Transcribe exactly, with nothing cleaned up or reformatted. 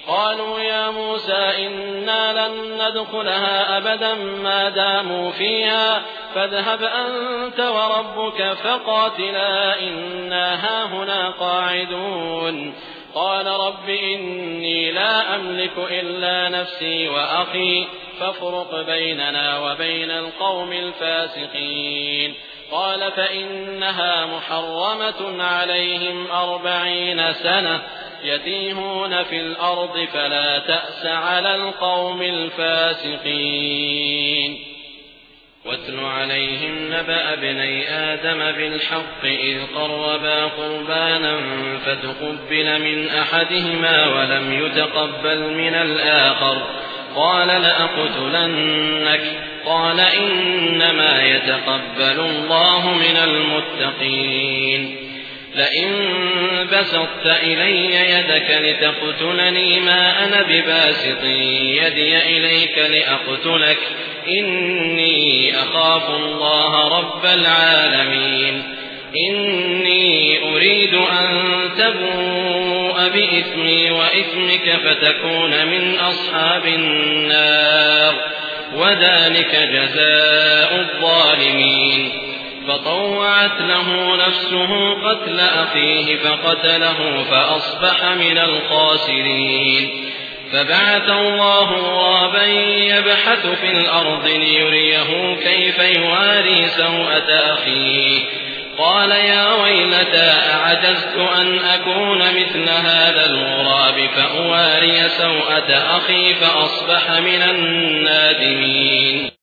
قالوا يا موسى إنا لن ندخلها أبدا ما داموا فيها فاذهب أنت وربك فقاتلا إنا هاهنا قاعدون قال رب إني لا أملك إلا نفسي وأخي فافرق بيننا وبين القوم الفاسقين قال فإنها محرمة عليهم أربعين سنة يتيهون في الأرض فلا تأس على القوم الفاسقين واتل عليهم نبأ ابني آدم بالحق إذ قربا قربانا فتقبل من أحدهما ولم يتقبل من الآخر قال لأقتلنك قال إنما يتقبل الله من المتقين لئن بسطت إلي يدك لتقتلني ما أنا بباسط يدي إليك لأقتلك إني أخاف الله رب العالمين إني أريد أن تبوء بإثمي وإثمك فتكون من أصحاب النار وذلك جزاء الظالمين فطوعت له نفسه قتل أخيه فقتله فأصبح من الخاسرين فبعث الله غرابا يبحث في الأرض ليريه كيف يواري سوءة أخيه قال يا ويلتى أعجزت أن أكون مثل هذا الغراب فأواري سوءة أخي فأصبح من النادمين.